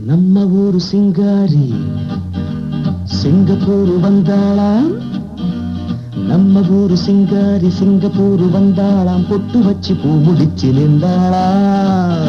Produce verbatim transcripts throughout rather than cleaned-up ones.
நம்ம ஊரு சிங்காரி சிங்கப்பூர் வந்தாளாம். நம்ம ஊரு சிங்காரி சிங்கப்பூர் வந்தாளாம். பொட்டு வச்சு பூ முடிச்சு நின்றாளாம்.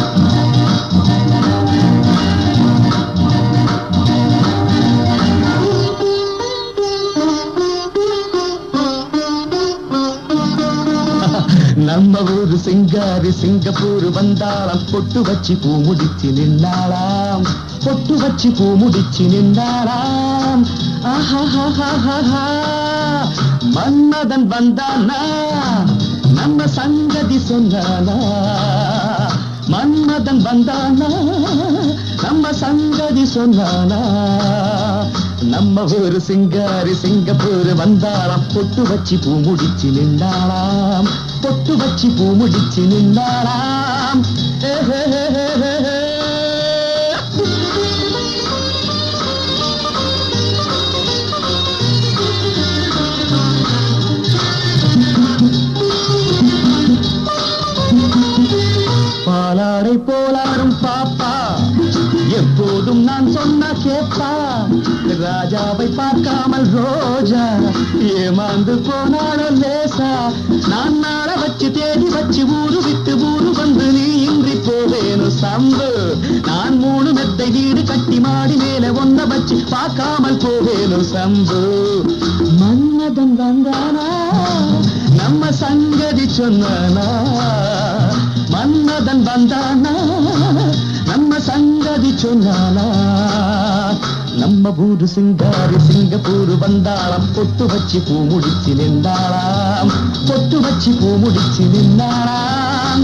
நம்ம ஊரு சிங்காரி சிங்கப்பூர் வந்தாளாம். பொட்டு வச்சு பூ முடிச்சு நின்றாளாம். பொட்டு வச்சு பூ முடிச்சு நின்றாளாம். ஆஹா, மன்மதன் வந்தானா நம்ம சங்கதி சொன்னானா. மன்மதன் வந்தானா நம்ம சங்கதி சொன்னானா. நம்ம ஊரு சிங்காரி சிங்கப்பூர் வந்தாளாம். பொட்டு வச்சு பூ முடிச்சு நின்றாளாம். பொட்டு வச்சு பூ முடிச்சு நின்றாளாம். பாலாடை போலாரும் பாப்பா எப்போதும் நான் சொன்ன கேப்பா. ராஜாவை பார்க்காமல் ரோஜா ஏமாந்து போனாலும் லேசா. நான் நாள வச்சு தேடி வச்சு ஊரு விட்டு ஊரு வந்து நீ இன்றி போவேணும் சம்பு. நான் மூணு மெத்தை வீடு கட்டி மாடி மேல ஒன்ன வச்சு பார்க்காமல் போவேணும் சம்பு. மன்மதன் வந்தானா நம்ம சங்கதி சொன்னானா. மன்மதன் வந்தானா நம்ம சங்கதி சொன்னானா. நம்ம ஊரு சிங்காரி சிங்கப்பூர் வந்தாளாம். பொட்டு வச்சு பூ முடிச்சு நின்றாளாம். பொட்டு வச்சு பூ முடிச்சு நின்றாளாம்.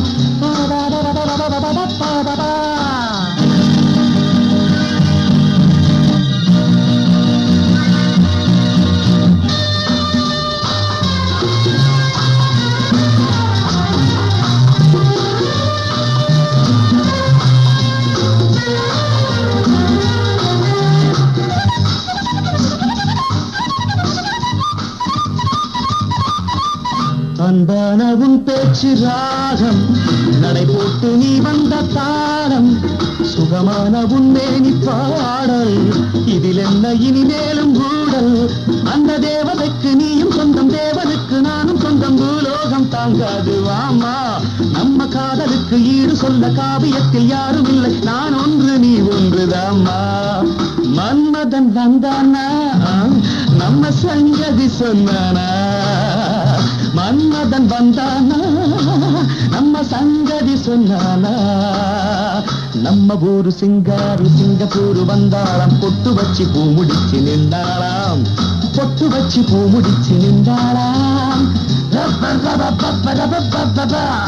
அன்பான உன் பேச்சு ராகம் நடை போட்டு நீ வந்த தாளம். சுகமான உன் மேனி பாடல் இதில் என்ன இனிமேலும் ஊடல். அந்த தேவதைக்கு நீயும் சொந்தம் தேவனுக்கு நானும் சொந்தம். பூலோகம் தாங்காது வாமா நம்ம காதலுக்கு ஈடு சொல்ல காவியத்தில் யாரும் இல்லை. நான் ஒன்று நீ ஒன்றுதாம்மா. மன்மதன் வந்தானா நம்ம சங்கதி சொன்னானா. மன்மதன் வந்தானா நம்ம சங்கதி சொன்னானா. நம்ம ஊரு சிங்காரி சிங்கப்பூர் வந்தாளாம். பொட்டு வச்சு பூ முடிச்சு நின்றாளாம். பொட்டு வச்சு பூ முடிச்சு நின்றாளாம்.